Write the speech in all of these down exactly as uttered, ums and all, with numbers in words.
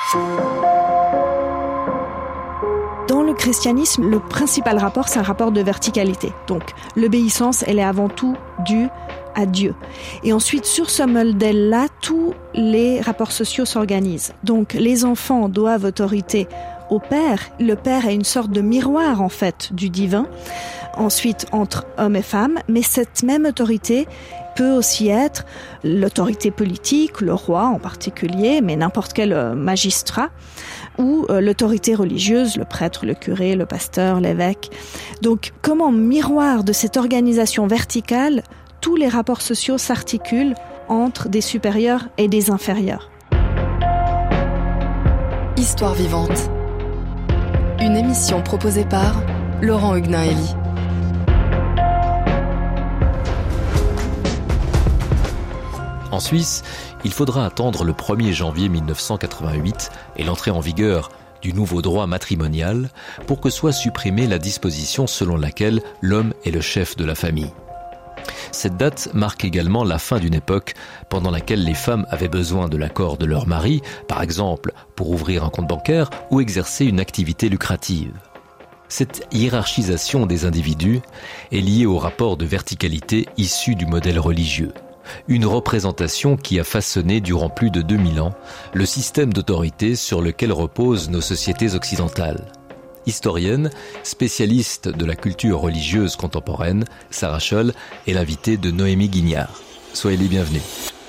Dans le christianisme, le principal rapport, c'est un rapport de verticalité. Donc, l'obéissance, elle est avant tout due à Dieu. Et ensuite, sur ce modèle-là, tous les rapports sociaux s'organisent. Donc, les enfants doivent autorité au Père. Le Père est une sorte de miroir, en fait, du divin. Ensuite, entre hommes et femmes. Mais cette même autorité peut aussi être l'autorité politique, le roi en particulier, mais n'importe quel magistrat, ou l'autorité religieuse, le prêtre, le curé, le pasteur, l'évêque. Donc, comme en miroir de cette organisation verticale, tous les rapports sociaux s'articulent entre des supérieurs et des inférieurs. Histoire vivante. Une émission proposée par Laurent Huguenin-Hélie. En Suisse, il faudra attendre le premier janvier mille neuf cent quatre-vingt-huit et l'entrée en vigueur du nouveau droit matrimonial pour que soit supprimée la disposition selon laquelle l'homme est le chef de la famille. Cette date marque également la fin d'une époque pendant laquelle les femmes avaient besoin de l'accord de leur mari, par exemple pour ouvrir un compte bancaire ou exercer une activité lucrative. Cette hiérarchisation des individus est liée au rapport de verticalité issu du modèle religieux. Une représentation qui a façonné durant plus de deux mille ans le système d'autorité sur lequel reposent nos sociétés occidentales. Historienne, spécialiste de la culture religieuse contemporaine, Sarah Scholl est l'invitée de Noémie Guignard. Soyez les bienvenus.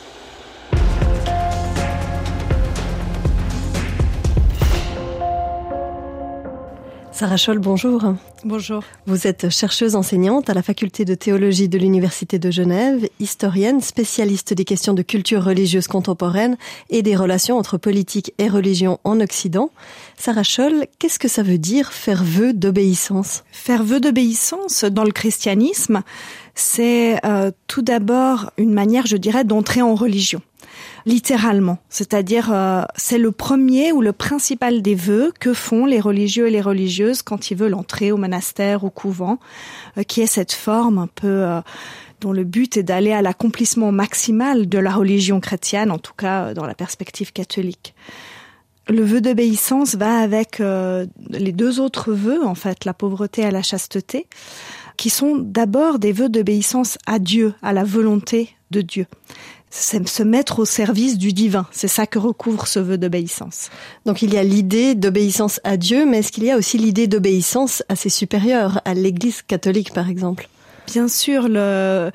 Sarah Scholl, bonjour. Bonjour. Vous êtes chercheuse enseignante à la faculté de théologie de l'Université de Genève, historienne, spécialiste des questions de culture religieuse contemporaine et des relations entre politique et religion en Occident. Sarah Scholl, qu'est-ce que ça veut dire faire vœu d'obéissance ? Faire vœu d'obéissance dans le christianisme, c'est euh, tout d'abord une manière, je dirais, d'entrer en religion. Littéralement, c'est-à-dire euh, c'est le premier ou le principal des vœux que font les religieux et les religieuses quand ils veulent entrer au monastère, au couvent, euh, qui est cette forme un peu euh, dont le but est d'aller à l'accomplissement maximal de la religion chrétienne, en tout cas euh, dans la perspective catholique. Le vœu d'obéissance va avec euh, les deux autres vœux, en fait, la pauvreté et la chasteté, qui sont d'abord des vœux d'obéissance à Dieu, à la volonté de Dieu. C'est se mettre au service du divin. C'est ça que recouvre ce vœu d'obéissance. Donc il y a l'idée d'obéissance à Dieu, mais est-ce qu'il y a aussi l'idée d'obéissance à ses supérieurs, à l'Église catholique par exemple ? Bien sûr, le...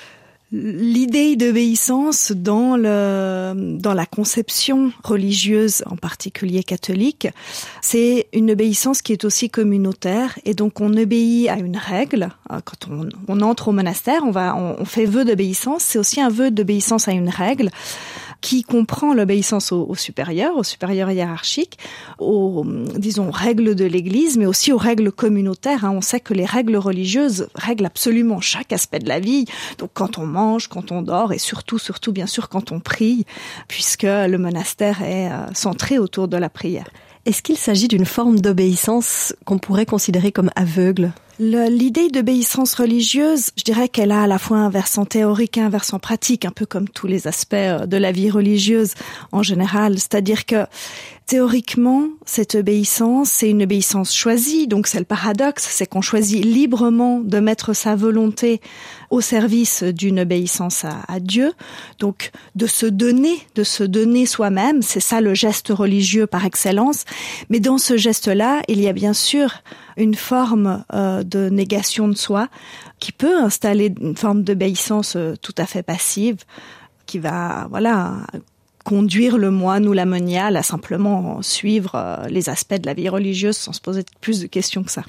l'idée d'obéissance dans le dans la conception religieuse, en particulier catholique, c'est une obéissance qui est aussi communautaire, et donc on obéit à une règle. Quand on, on entre au monastère, on va on, on fait vœu d'obéissance. C'est aussi un vœu d'obéissance à une règle qui comprend l'obéissance aux, aux supérieurs, aux supérieurs hiérarchiques, aux, disons, règles de l'Église, mais aussi aux règles communautaires. Hein. On sait que les règles religieuses règlent absolument chaque aspect de la vie. Donc, quand on mange, quand on dort, et surtout, surtout, bien sûr, quand on prie, puisque le monastère est euh, centré autour de la prière. Est-ce qu'il s'agit d'une forme d'obéissance qu'on pourrait considérer comme aveugle ? Le, l'idée d'obéissance religieuse, je dirais qu'elle a à la fois un versant théorique et un versant pratique, un peu comme tous les aspects de la vie religieuse en général. C'est-à-dire que théoriquement, cette obéissance, c'est une obéissance choisie. Donc c'est le paradoxe, c'est qu'on choisit librement de mettre sa volonté au service d'une obéissance à, à Dieu. Donc de se donner, de se donner soi-même, c'est ça le geste religieux par excellence. Mais dans ce geste-là, il y a bien sûr une forme euh, de négation de soi qui peut installer une forme d'obéissance euh, tout à fait passive qui va, voilà, conduire le moine ou la moniale à simplement suivre euh, les aspects de la vie religieuse sans se poser plus de questions que ça.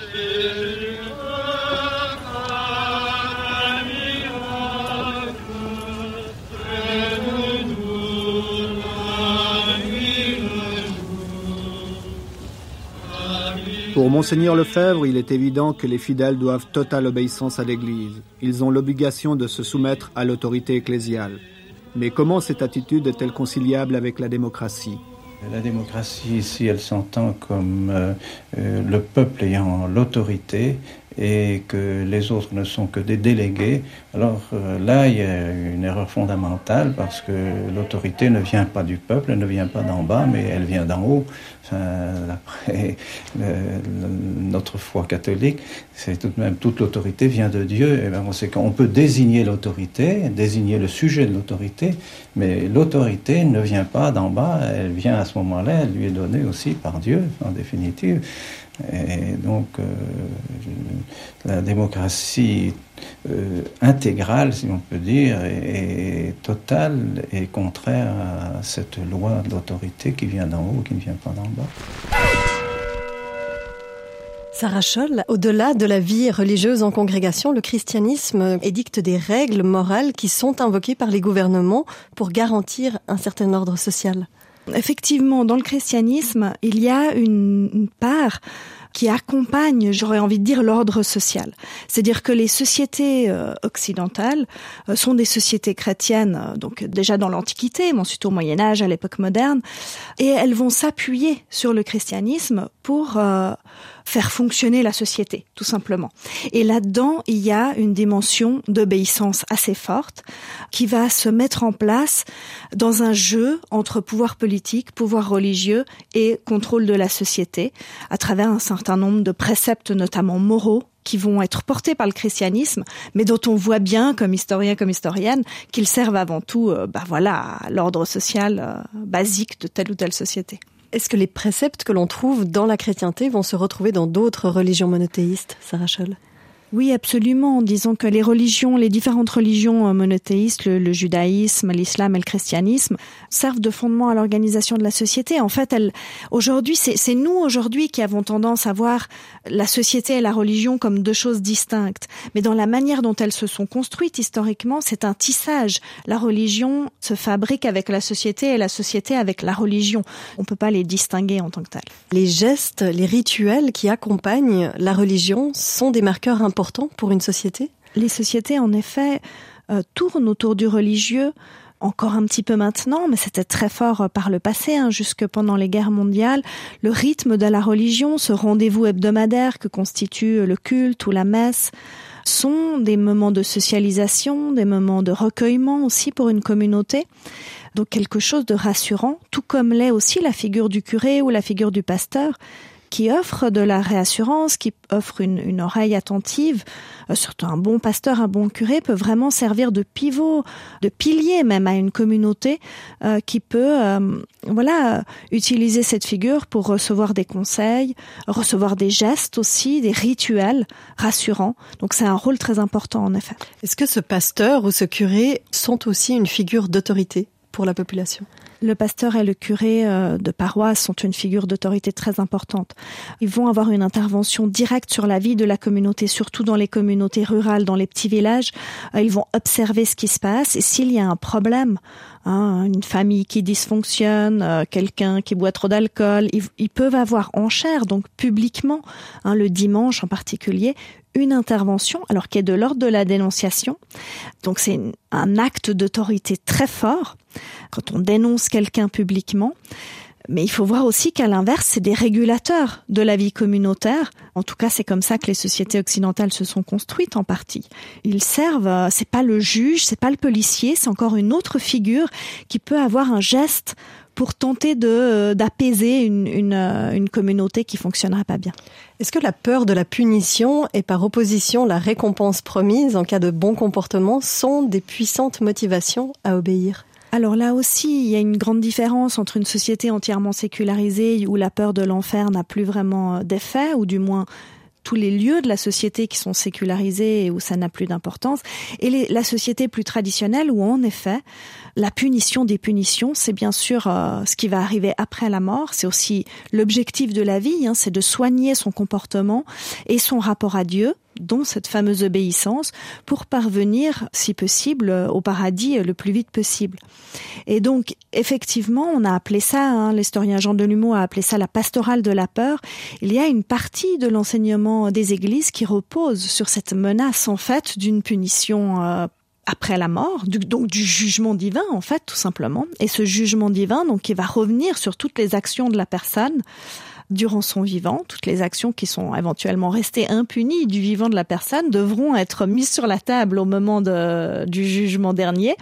Pour Monseigneur Lefebvre, il est évident que les fidèles doivent totale obéissance à l'Église. Ils ont l'obligation de se soumettre à l'autorité ecclésiale. Mais comment cette attitude est-elle conciliable avec la démocratie ? La démocratie, ici, elle s'entend comme euh, euh, le peuple ayant l'autorité et que les autres ne sont que des délégués, alors euh, là, il y a une erreur fondamentale parce que l'autorité ne vient pas du peuple, elle ne vient pas d'en bas, mais elle vient d'en haut. Enfin, après le, le, notre foi catholique, c'est tout de même toute l'autorité vient de Dieu. Et bien, on sait qu'on peut désigner l'autorité, désigner le sujet de l'autorité, mais l'autorité ne vient pas d'en bas, elle vient à ce moment-là, elle lui est donnée aussi par Dieu, en définitive. Et donc, euh, la démocratie euh, intégrale, si on peut dire, est, est totale et contraire à cette loi d'autorité qui vient d'en haut, qui ne vient pas d'en bas. Sarah Scholl, au-delà de la vie religieuse en congrégation, le christianisme édicte des règles morales qui sont invoquées par les gouvernements pour garantir un certain ordre social. Effectivement, dans le christianisme, il y a une, une part qui accompagne, j'aurais envie de dire, l'ordre social. C'est-à-dire que les sociétés euh, occidentales euh, sont des sociétés chrétiennes, euh, donc déjà dans l'Antiquité, mais ensuite au Moyen-Âge, à l'époque moderne, et elles vont s'appuyer sur le christianisme pour euh, faire fonctionner la société, tout simplement. Et là-dedans, il y a une dimension d'obéissance assez forte qui va se mettre en place dans un jeu entre pouvoir politique, pouvoir religieux et contrôle de la société, à travers un certain nombre de préceptes, notamment moraux, qui vont être portés par le christianisme, mais dont on voit bien, comme historien, comme historienne, qu'ils servent avant tout, euh, bah voilà, à l'ordre social euh, basique de telle ou telle société. Est-ce que les préceptes que l'on trouve dans la chrétienté vont se retrouver dans d'autres religions monothéistes, Sarah Scholl ? Oui, absolument. Disons que les religions, les différentes religions monothéistes, le, le judaïsme, l'islam et le christianisme, servent de fondement à l'organisation de la société. En fait, elle, aujourd'hui, c'est, c'est nous aujourd'hui qui avons tendance à voir la société et la religion comme deux choses distinctes. Mais dans la manière dont elles se sont construites historiquement, c'est un tissage. La religion se fabrique avec la société et la société avec la religion. On ne peut pas les distinguer en tant que telles. Les gestes, les rituels qui accompagnent la religion sont des marqueurs importants pour une société ? Les sociétés, en effet, euh, tournent autour du religieux, encore un petit peu maintenant, mais c'était très fort par le passé, hein, jusque pendant les guerres mondiales. Le rythme de la religion, ce rendez-vous hebdomadaire que constitue le culte ou la messe, sont des moments de socialisation, des moments de recueillement aussi pour une communauté. Donc quelque chose de rassurant, tout comme l'est aussi la figure du curé ou la figure du pasteur, qui offre de la réassurance, qui offre une, une oreille attentive. Euh, surtout un bon pasteur, un bon curé peut vraiment servir de pivot, de pilier même à une communauté euh, qui peut euh, voilà, utiliser cette figure pour recevoir des conseils, recevoir des gestes aussi, des rituels rassurants. Donc c'est un rôle très important en effet. Est-ce que ce pasteur ou ce curé sont aussi une figure d'autorité pour la population ? Le pasteur et le curé de paroisse sont une figure d'autorité très importante. Ils vont avoir une intervention directe sur la vie de la communauté, surtout dans les communautés rurales, dans les petits villages. Ils vont observer ce qui se passe et s'il y a un problème, hein, une famille qui dysfonctionne, quelqu'un qui boit trop d'alcool, ils, ils peuvent avoir en chair, donc publiquement, hein, le dimanche en particulier, une intervention, alors qui est de l'ordre de la dénonciation. Donc c'est un acte d'autorité très fort quand on dénonce quelqu'un publiquement. Mais il faut voir aussi qu'à l'inverse, c'est des régulateurs de la vie communautaire. En tout cas, c'est comme ça que les sociétés occidentales se sont construites en partie. Ils servent, c'est pas le juge, c'est pas le policier, c'est encore une autre figure qui peut avoir un geste pour tenter de d'apaiser une, une, une communauté qui fonctionnerait pas bien. Est-ce que la peur de la punition et par opposition la récompense promise en cas de bon comportement sont des puissantes motivations à obéir ? Alors là aussi, il y a une grande différence entre une société entièrement sécularisée où la peur de l'enfer n'a plus vraiment d'effet, ou du moins tous les lieux de la société qui sont sécularisés et où ça n'a plus d'importance, et les, la société plus traditionnelle où en effet, la punition des punitions, c'est bien sûr euh, ce qui va arriver après la mort, c'est aussi l'objectif de la vie, hein, c'est de soigner son comportement et son rapport à Dieu, dont cette fameuse obéissance, pour parvenir, si possible, au paradis le plus vite possible. Et donc, effectivement, on a appelé ça, hein, l'historien Jean Delumeau a appelé ça la pastorale de la peur. Il y a une partie de l'enseignement des églises qui repose sur cette menace, en fait, d'une punition euh, après la mort, du, donc du jugement divin, en fait, tout simplement. Et ce jugement divin, donc, qui va revenir sur toutes les actions de la personne, durant son vivant. Toutes les actions qui sont éventuellement restées impunies du vivant de la personne devront être mises sur la table au moment de, du jugement dernier.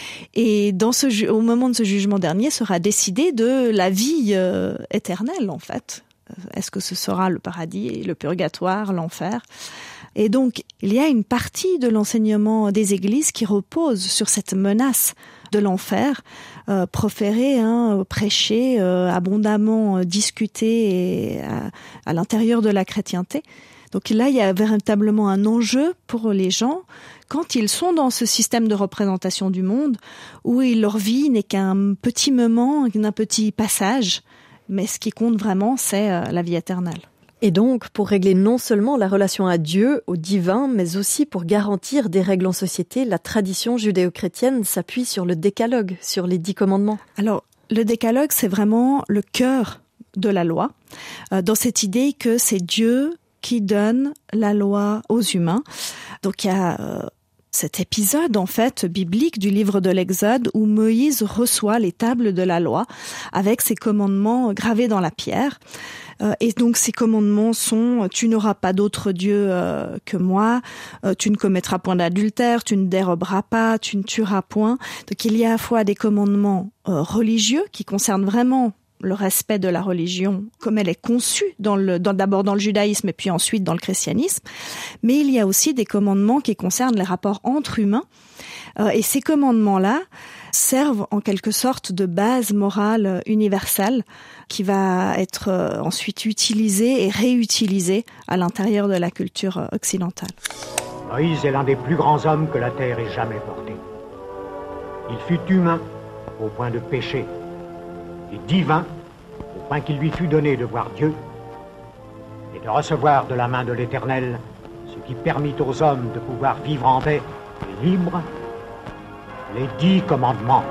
Et dans ce, au moment de ce jugement dernier sera décidé de la vie euh, éternelle, en fait. Est-ce que ce sera le paradis, le purgatoire, l'enfer ? Et donc, il y a une partie de l'enseignement des églises qui repose sur cette menace de l'enfer, euh, proférée, hein, prêchée, euh, abondamment euh, discutée et, à, à l'intérieur de la chrétienté. Donc là, il y a véritablement un enjeu pour les gens quand ils sont dans ce système de représentation du monde où leur vie n'est qu'un petit moment, un petit passage, mais ce qui compte vraiment, c'est euh, la vie éternelle. Et donc, pour régler non seulement la relation à Dieu, au divin, mais aussi pour garantir des règles en société, la tradition judéo-chrétienne s'appuie sur le décalogue, sur les dix commandements. Alors, le décalogue, c'est vraiment le cœur de la loi, euh, dans cette idée que c'est Dieu qui donne la loi aux humains. Donc, il y a euh, cet épisode, en fait, biblique du livre de l'Exode où Moïse reçoit les tables de la loi avec ses commandements gravés dans la pierre. Et donc ces commandements sont « tu n'auras pas d'autre Dieu euh, que moi euh, »,« tu ne commettras point d'adultère »,« tu ne déroberas pas »,« tu ne tueras point ». Donc il y a à la fois des commandements euh, religieux qui concernent vraiment le respect de la religion comme elle est conçue dans le, dans, d'abord dans le judaïsme et puis ensuite dans le christianisme. Mais il y a aussi des commandements qui concernent les rapports entre humains. Euh, et ces commandements-là servent en quelque sorte de base morale universelle qui va être euh, ensuite utilisée et réutilisée à l'intérieur de la culture occidentale. Moïse est l'un des plus grands hommes que la terre ait jamais portés. Il fut humain au point de pécher et divin au point qu'il lui fut donné de voir Dieu et de recevoir de la main de l'Éternel ce qui permit aux hommes de pouvoir vivre en paix et libre, les dix commandements.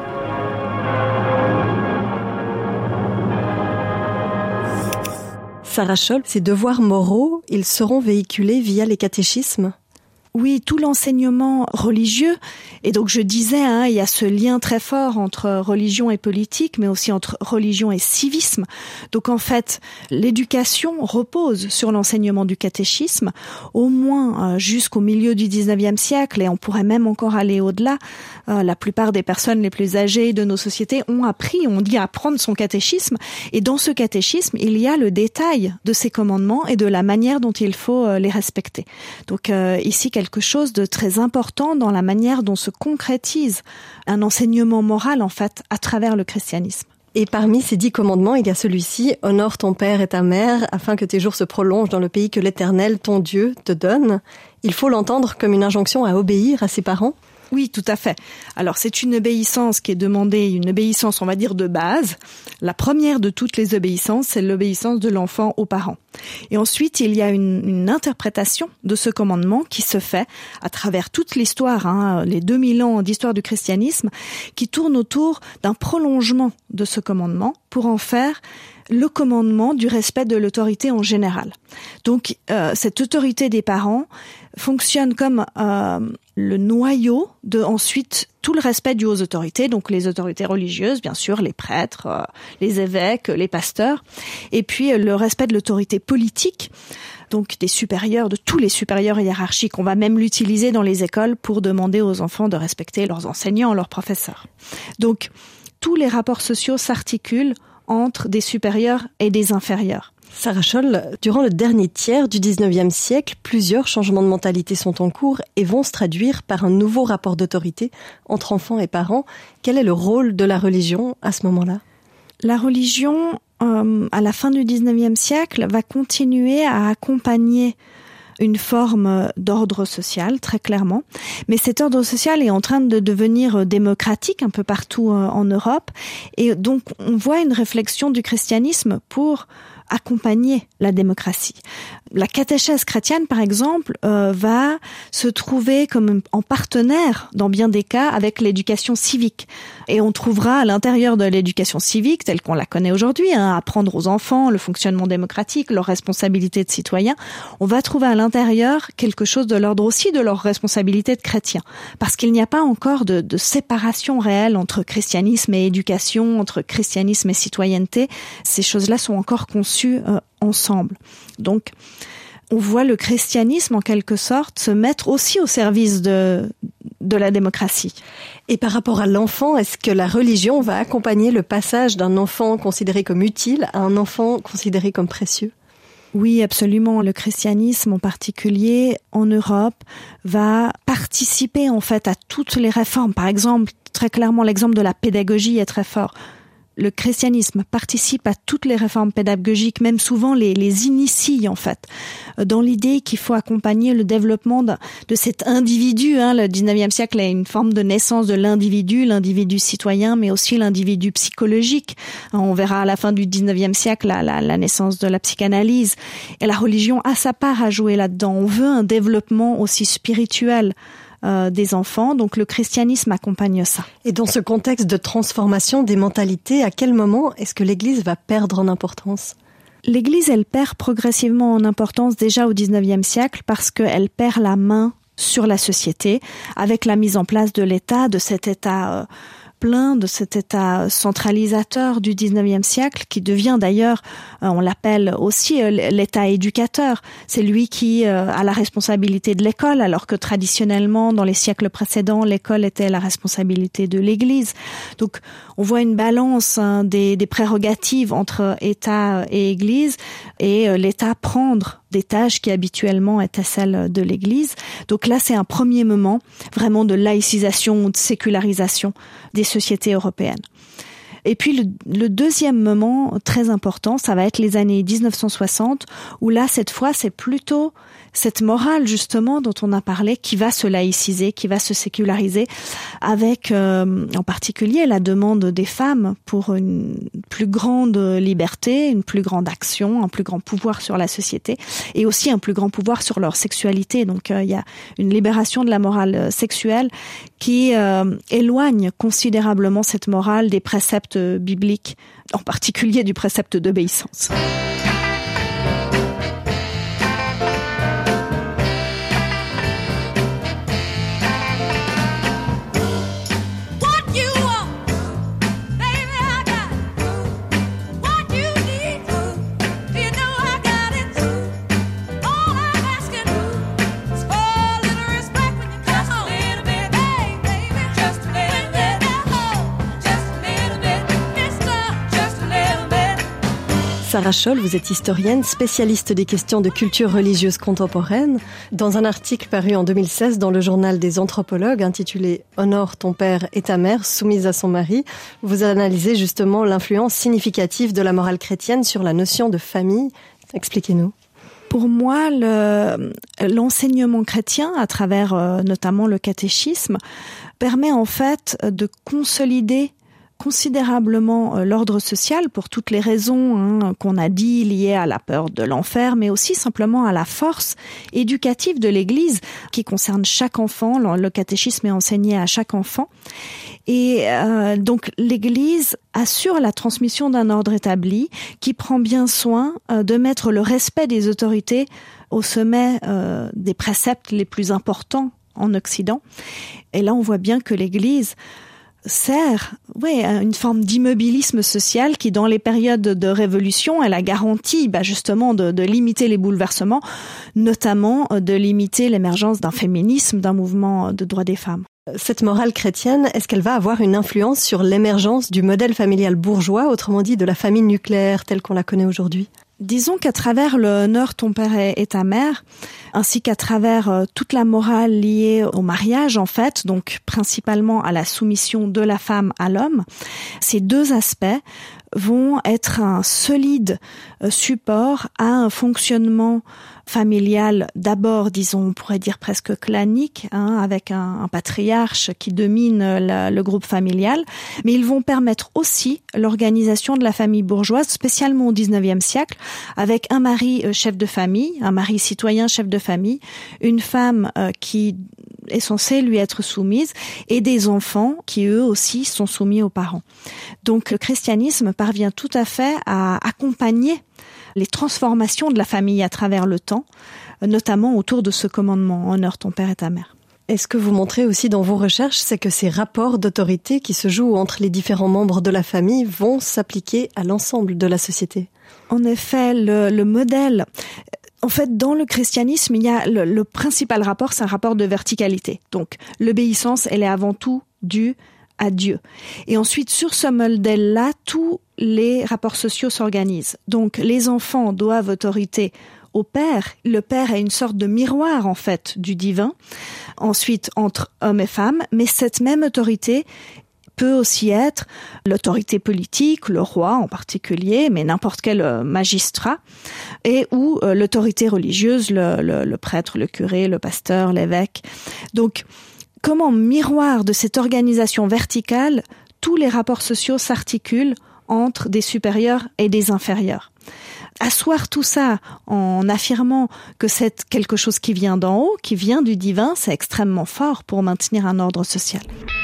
Sarah Scholl, ces devoirs moraux, ils seront véhiculés via les catéchismes ? Oui, tout l'enseignement religieux, et donc je disais, hein, il y a ce lien très fort entre religion et politique, mais aussi entre religion et civisme. Donc en fait, l'éducation repose sur l'enseignement du catéchisme, au moins euh, jusqu'au milieu du dix-neuvième siècle, et on pourrait même encore aller au-delà. Euh, la plupart des personnes les plus âgées de nos sociétés ont appris, on dit apprendre son catéchisme, et dans ce catéchisme, il y a le détail de ces commandements et de la manière dont il faut euh, les respecter. Donc euh, ici, quelque chose de très important dans la manière dont se concrétise un enseignement moral, en fait, à travers le christianisme. Et parmi ces dix commandements, il y a celui-ci « Honore ton père et ta mère, afin que tes jours se prolongent dans le pays que l'Éternel, ton Dieu, te donne ». Il faut l'entendre comme une injonction à obéir à ses parents ? Oui, tout à fait. Alors, c'est une obéissance qui est demandée, une obéissance, on va dire, de base. La première de toutes les obéissances, c'est l'obéissance de l'enfant aux parents. Et ensuite, il y a une, une interprétation de ce commandement qui se fait à travers toute l'histoire, hein, les deux mille ans d'histoire du christianisme, qui tourne autour d'un prolongement de ce commandement pour en faire le commandement du respect de l'autorité en général. Donc, euh, cette autorité des parents fonctionne comme euh, le noyau de ensuite tout le respect dû aux autorités, donc les autorités religieuses, bien sûr, les prêtres, euh, les évêques, les pasteurs, et puis euh, le respect de l'autorité politique, donc des supérieurs, de tous les supérieurs hiérarchiques. On va même l'utiliser dans les écoles pour demander aux enfants de respecter leurs enseignants, leurs professeurs. Donc, tous les rapports sociaux s'articulent entre des supérieurs et des inférieurs. Sarah Scholl, durant le dernier tiers du dix-neuvième siècle, plusieurs changements de mentalité sont en cours et vont se traduire par un nouveau rapport d'autorité entre enfants et parents. Quel est le rôle de la religion à ce moment-là ? La religion, euh, à la fin du dix-neuvième siècle, va continuer à accompagner une forme d'ordre social, très clairement. Mais cet ordre social est en train de devenir démocratique un peu partout en Europe. Et donc, on voit une réflexion du christianisme pour accompagner la démocratie. La catéchèse chrétienne, par exemple, euh, va se trouver comme en partenaire, dans bien des cas, avec l'éducation civique. Et on trouvera à l'intérieur de l'éducation civique, telle qu'on la connaît aujourd'hui, hein, apprendre aux enfants le fonctionnement démocratique, leurs responsabilités de citoyens, on va trouver à l'intérieur quelque chose de l'ordre aussi de leur responsabilité de chrétiens. Parce qu'il n'y a pas encore de, de séparation réelle entre christianisme et éducation, entre christianisme et citoyenneté. Ces choses-là sont encore conçues conçus euh, ensemble. Donc, on voit le christianisme, en quelque sorte, se mettre aussi au service de, de la démocratie. Et par rapport à l'enfant, est-ce que la religion va accompagner le passage d'un enfant considéré comme utile à un enfant considéré comme précieux ? Oui, absolument. Le christianisme, en particulier en Europe, va participer en fait à toutes les réformes. Par exemple, très clairement, l'exemple de la pédagogie est très fort. Le christianisme participe à toutes les réformes pédagogiques, même souvent les, les initie en fait, dans l'idée qu'il faut accompagner le développement de, de cet individu. Hein. Le dix-neuvième siècle est une forme de naissance de l'individu, l'individu citoyen, mais aussi l'individu psychologique. On verra à la fin du dix-neuvième siècle la, la, la naissance de la psychanalyse. Et la religion a sa part à jouer là-dedans. On veut un développement aussi spirituel Euh, des enfants, donc le christianisme accompagne ça. Et dans ce contexte de transformation des mentalités, à quel moment est-ce que l'Église va perdre en importance ? L'Église, elle perd progressivement en importance déjà au dix-neuvième siècle parce qu'elle perd la main sur la société avec la mise en place de l'État, de cet État euh, plein, de cet État centralisateur du dix-neuvième siècle qui devient d'ailleurs, euh, on l'appelle aussi euh, l'État éducateur. C'est lui qui euh, a la responsabilité de l'école, alors que traditionnellement, dans les siècles précédents, l'école était la responsabilité de l'Église. Donc, on voit une balance hein, des, des prérogatives entre État et Église, et euh, l'État prendre des tâches qui habituellement étaient celles de l'Église. Donc là, c'est un premier moment vraiment de laïcisation, de sécularisation des sociétés européennes. Et puis le, le deuxième moment très important, ça va être les années dix-neuf cent soixante, où là, cette fois, c'est plutôt cette morale justement dont on a parlé qui va se laïciser, qui va se séculariser, avec euh, en particulier la demande des femmes pour une plus grande liberté, une plus grande action, un plus grand pouvoir sur la société, et aussi un plus grand pouvoir sur leur sexualité. Donc euh, il y a une libération de la morale sexuelle qui euh, éloigne considérablement cette morale des préceptes bibliques, en particulier du précepte d'obéissance. Sarah Scholl, vous êtes historienne, spécialiste des questions de culture religieuse contemporaine. Dans un article paru en deux mille seize dans le journal des anthropologues intitulé « Honore ton père et ta mère, soumise à son mari », vous analysez justement l'influence significative de la morale chrétienne sur la notion de famille. Expliquez-nous. Pour moi, le, l'enseignement chrétien, à travers euh, notamment le catéchisme, permet en fait de consolider considérablement euh, l'ordre social pour toutes les raisons hein, qu'on a dit liées à la peur de l'enfer, mais aussi simplement à la force éducative de l'Église qui concerne chaque enfant. Le, le catéchisme est enseigné à chaque enfant. Et euh, donc l'Église assure la transmission d'un ordre établi qui prend bien soin euh, de mettre le respect des autorités au sommet euh, des préceptes les plus importants en Occident. Et là, on voit bien que l'Église sert ouais, à une forme d'immobilisme social qui, dans les périodes de révolution, elle a garanti bah, justement de, de limiter les bouleversements, notamment de limiter l'émergence d'un féminisme, d'un mouvement de droits des femmes. Cette morale chrétienne, est-ce qu'elle va avoir une influence sur l'émergence du modèle familial bourgeois, autrement dit de la famille nucléaire telle qu'on la connaît aujourd'hui ? Disons qu'à travers le « Honore ton père et ta mère », ainsi qu'à travers euh, toute la morale liée au mariage, en fait, donc principalement à la soumission de la femme à l'homme, ces deux aspects vont être un solide euh, support à un fonctionnement familial, d'abord, disons, on pourrait dire presque clanique, hein, avec un, un patriarche qui domine la, le groupe familial, mais ils vont permettre aussi l'organisation de la famille bourgeoise, spécialement au dix-neuvième siècle, avec un mari euh, chef de famille, un mari citoyen chef de famille, une femme euh, qui est censée lui être soumise, et des enfants qui, eux aussi, sont soumis aux parents. Donc, le christianisme parvient tout à fait à accompagner les transformations de la famille à travers le temps, notamment autour de ce commandement « Honore ton père et ta mère ». Et ce que vous montrez aussi dans vos recherches, c'est que ces rapports d'autorité qui se jouent entre les différents membres de la famille vont s'appliquer à l'ensemble de la société. En effet, le, le modèle... En fait, dans le christianisme, il y a le, le principal rapport, c'est un rapport de verticalité. Donc, l'obéissance, elle est avant tout due à Dieu. Et ensuite, sur ce modèle-là, tous les rapports sociaux s'organisent. Donc, les enfants doivent autorité au père. Le père est une sorte de miroir, en fait, du divin. Ensuite, entre hommes et femmes. Mais cette même autorité peut aussi être l'autorité politique, le roi en particulier, mais n'importe quel magistrat, et ou euh, l'autorité religieuse, le, le, le prêtre, le curé, le pasteur, l'évêque. Donc, comme en miroir de cette organisation verticale, tous les rapports sociaux s'articulent entre des supérieurs et des inférieurs. Asseoir tout ça en affirmant que c'est quelque chose qui vient d'en haut, qui vient du divin, c'est extrêmement fort pour maintenir un ordre social.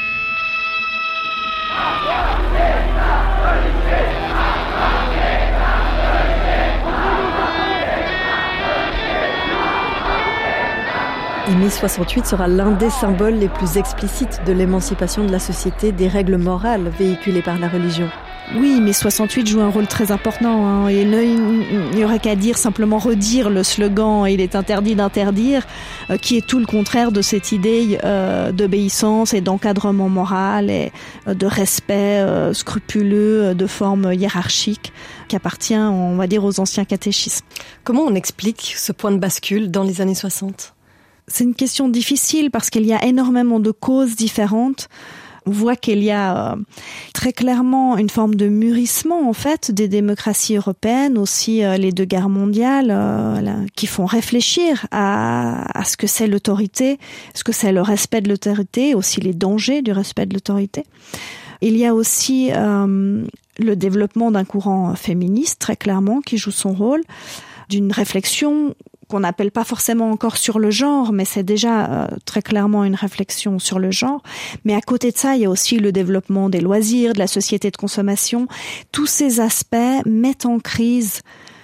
Et mai soixante-huit sera l'un des symboles les plus explicites de l'émancipation de la société des règles morales véhiculées par la religion. Oui, mai soixante-huit joue un rôle très important. Hein. Et il n'y aurait qu'à dire, simplement redire le slogan « Il est interdit d'interdire euh, », qui est tout le contraire de cette idée euh, d'obéissance et d'encadrement moral et euh, de respect euh, scrupuleux de forme hiérarchique qui appartient, on va dire, aux anciens catéchismes. Comment on explique ce point de bascule dans les années soixante ? C'est une question difficile parce qu'il y a énormément de causes différentes. On voit qu'il y a euh, très clairement une forme de mûrissement en fait des démocraties européennes, aussi euh, les deux guerres mondiales euh, là, qui font réfléchir à, à ce que c'est l'autorité, ce que c'est le respect de l'autorité, aussi les dangers du respect de l'autorité. Il y a aussi euh, le développement d'un courant féministe très clairement qui joue son rôle, d'une réflexion qu'on n'appelle pas forcément encore sur le genre, mais c'est déjà euh, très clairement une réflexion sur le genre. Mais à côté de ça, il y a aussi le développement des loisirs, de la société de consommation. Tous ces aspects mettent en crise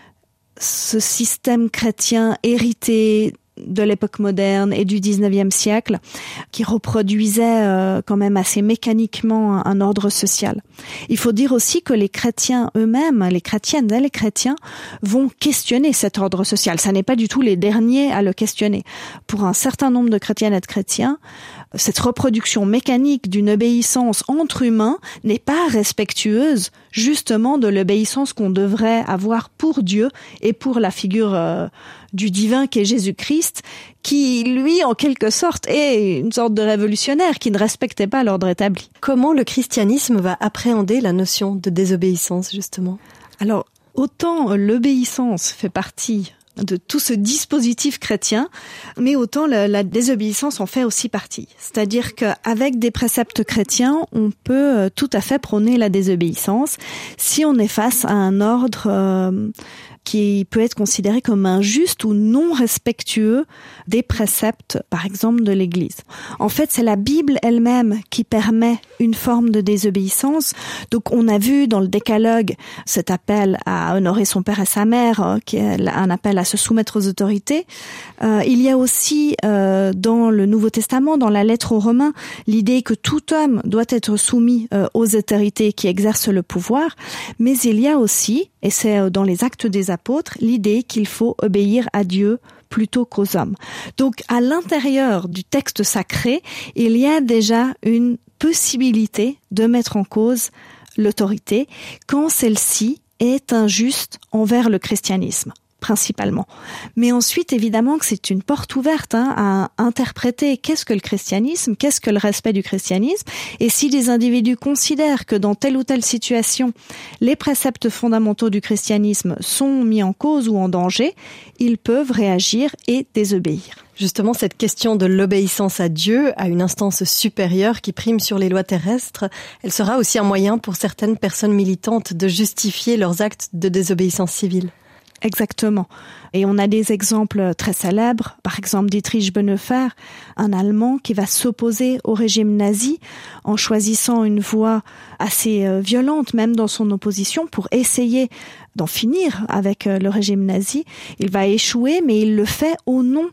ce système chrétien hérité de l'époque moderne et du dix-neuvième siècle, qui reproduisait euh, quand même assez mécaniquement un, un ordre social. Il faut dire aussi que les chrétiens eux-mêmes, les chrétiennes et les chrétiens, vont questionner cet ordre social. Ça n'est pas du tout les derniers à le questionner. Pour un certain nombre de chrétiennes et de chrétiens, cette reproduction mécanique d'une obéissance entre humains n'est pas respectueuse justement de l'obéissance qu'on devrait avoir pour Dieu et pour la figure euh, du divin qu'est Jésus-Christ, qui, lui, en quelque sorte, est une sorte de révolutionnaire qui ne respectait pas l'ordre établi. Comment le christianisme va appréhender la notion de désobéissance, justement ? Alors, autant l'obéissance fait partie de tout ce dispositif chrétien, mais autant la, la désobéissance en fait aussi partie. C'est-à-dire qu'avec des préceptes chrétiens, on peut tout à fait prôner la désobéissance si on est face à un ordre euh, qui peut être considéré comme injuste ou non respectueux des préceptes, par exemple, de l'Église. En fait, c'est la Bible elle-même qui permet une forme de désobéissance. Donc, on a vu dans le Décalogue cet appel à honorer son père et sa mère, euh, qui est un appel à se soumettre aux autorités. Euh, il y a aussi euh, dans le Nouveau Testament, dans la lettre aux Romains, l'idée que tout homme doit être soumis euh, aux autorités qui exercent le pouvoir. Mais il y a aussi, et c'est dans les Actes des Apôtres, l'idée qu'il faut obéir à Dieu plutôt qu'aux hommes. Donc, à l'intérieur du texte sacré, il y a déjà une possibilité de mettre en cause l'autorité quand celle-ci est injuste envers le christianisme, principalement. Mais ensuite, évidemment que c'est une porte ouverte hein, à interpréter qu'est-ce que le christianisme, qu'est-ce que le respect du christianisme, et si des individus considèrent que dans telle ou telle situation, les préceptes fondamentaux du christianisme sont mis en cause ou en danger, ils peuvent réagir et désobéir. Justement, cette question de l'obéissance à Dieu, à une instance supérieure qui prime sur les lois terrestres, elle sera aussi un moyen pour certaines personnes militantes de justifier leurs actes de désobéissance civile. Exactement. Et on a des exemples très célèbres. Par exemple, Dietrich Bonhoeffer, un Allemand qui va s'opposer au régime nazi en choisissant une voie assez violente, même dans son opposition, pour essayer d'en finir avec le régime nazi. Il va échouer, mais il le fait au nom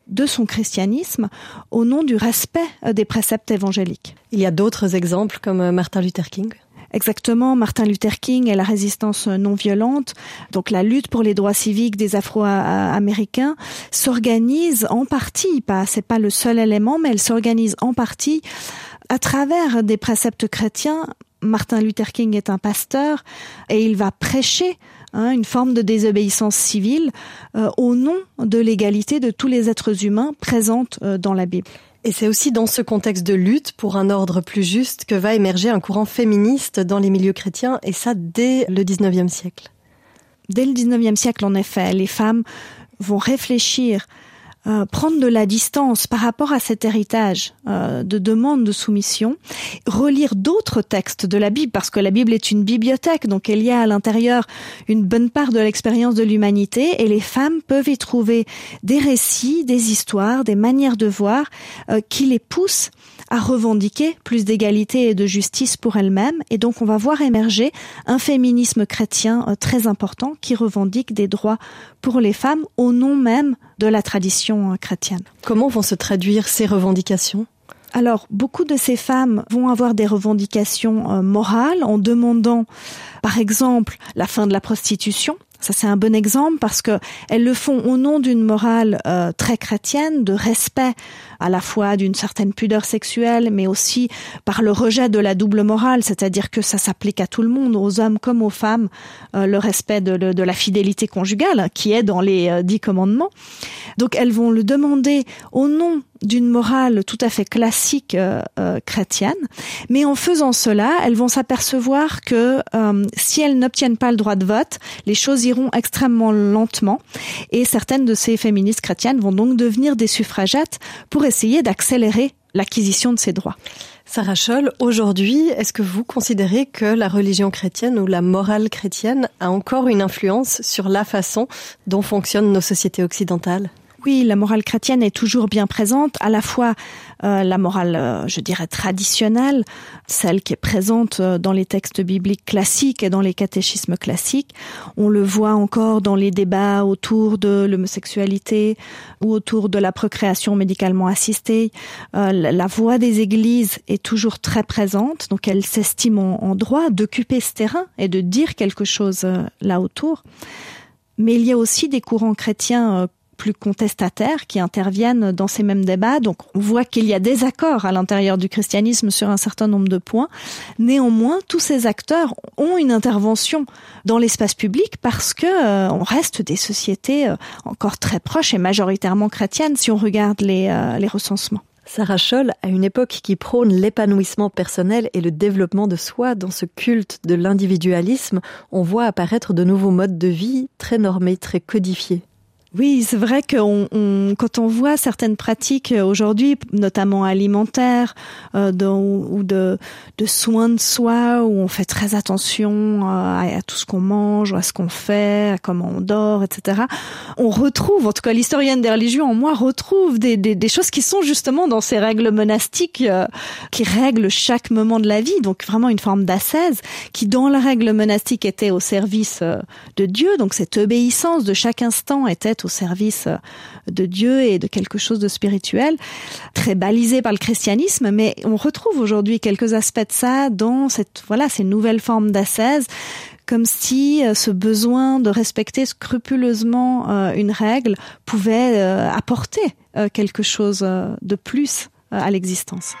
de son christianisme au nom du respect des préceptes évangéliques. Il y a d'autres exemples comme Martin Luther King. Exactement, Martin Luther King et la résistance non violente, donc la lutte pour les droits civiques des Afro-Américains, s'organise en partie, pas, c'est pas le seul élément, mais elle s'organise en partie à travers des préceptes chrétiens. Martin Luther King est un pasteur et il va prêcher hein, une forme de désobéissance civile euh, au nom de l'égalité de tous les êtres humains présentes euh, dans la Bible. Et c'est aussi dans ce contexte de lutte pour un ordre plus juste que va émerger un courant féministe dans les milieux chrétiens, et ça dès le dix-neuvième siècle. Dès le dix-neuvième siècle, en effet, les femmes vont réfléchir, euh, prendre de la distance par rapport à cet héritage euh, de demande de soumission, relire d'autres textes de la Bible, parce que la Bible est une bibliothèque, donc il y a à l'intérieur une bonne part de l'expérience de l'humanité, et les femmes peuvent y trouver des récits, des histoires, des manières de voir euh, qui les poussent à revendiquer plus d'égalité et de justice pour elles-mêmes. Et donc on va voir émerger un féminisme chrétien euh, très important qui revendique des droits pour les femmes au nom même de la tradition euh, chrétienne. Comment vont se traduire ces revendications ? Alors, beaucoup de ces femmes vont avoir des revendications euh, morales en demandant, par exemple, la fin de la prostitution. Ça, c'est un bon exemple parce que elles le font au nom d'une morale euh, très chrétienne, de respect à la fois d'une certaine pudeur sexuelle, mais aussi par le rejet de la double morale, c'est-à-dire que ça s'applique à tout le monde, aux hommes comme aux femmes, euh, le respect de, de, de la fidélité conjugale qui est dans les euh, dix commandements. Donc, elles vont le demander au nom d'une morale tout à fait classique euh, euh, chrétienne, mais en faisant cela, elles vont s'apercevoir que euh, si elles n'obtiennent pas le droit de vote, les choses iront extrêmement lentement, et certaines de ces féministes chrétiennes vont donc devenir des suffragettes pour essayer d'accélérer l'acquisition de ces droits. Sarah Scholl, aujourd'hui, est-ce que vous considérez que la religion chrétienne ou la morale chrétienne a encore une influence sur la façon dont fonctionnent nos sociétés occidentales ? Oui, la morale chrétienne est toujours bien présente, à la fois euh, la morale, euh, je dirais, traditionnelle, celle qui est présente euh, dans les textes bibliques classiques et dans les catéchismes classiques. On le voit encore dans les débats autour de l'homosexualité ou autour de la procréation médicalement assistée. Euh, la, la voix des églises est toujours très présente, donc elles s'estiment en, en droit d'occuper ce terrain et de dire quelque chose euh, là autour. Mais il y a aussi des courants chrétiens euh, plus contestataires qui interviennent dans ces mêmes débats. Donc on voit qu'il y a des accords à l'intérieur du christianisme sur un certain nombre de points. Néanmoins, tous ces acteurs ont une intervention dans l'espace public parce que euh, on reste des sociétés euh, encore très proches et majoritairement chrétiennes si on regarde les, euh, les recensements. Sarah Scholl, à une époque qui prône l'épanouissement personnel et le développement de soi dans ce culte de l'individualisme, on voit apparaître de nouveaux modes de vie très normés, très codifiés. Oui, c'est vrai que on, on, quand on voit certaines pratiques aujourd'hui, notamment alimentaires, euh, de, ou de, de soins de soi, où on fait très attention à, à tout ce qu'on mange, à ce qu'on fait, à comment on dort, et cetera. On retrouve, en tout cas l'historienne des religions en moi retrouve des, des, des choses qui sont justement dans ces règles monastiques euh, qui règlent chaque moment de la vie, donc vraiment une forme d'ascèse qui, dans la règle monastique, était au service euh, de Dieu, donc cette obéissance de chaque instant était au service de Dieu et de quelque chose de spirituel, très balisé par le christianisme, mais on retrouve aujourd'hui quelques aspects de ça dans cette, voilà, ces nouvelles formes d'ascèse, comme si ce besoin de respecter scrupuleusement une règle pouvait apporter quelque chose de plus à l'existence.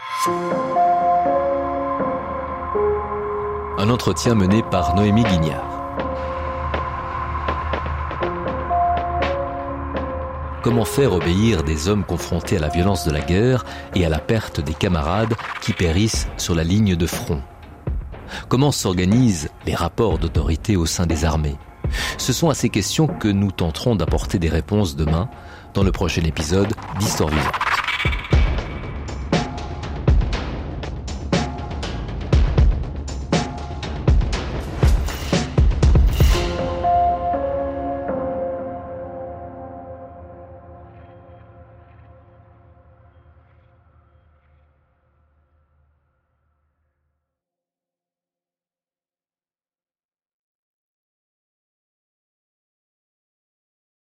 Un entretien mené par Noémie Guignard. Comment faire obéir des hommes confrontés à la violence de la guerre et à la perte des camarades qui périssent sur la ligne de front ? Comment s'organisent les rapports d'autorité au sein des armées ? Ce sont à ces questions que nous tenterons d'apporter des réponses demain dans le prochain épisode d'Histoire vivante.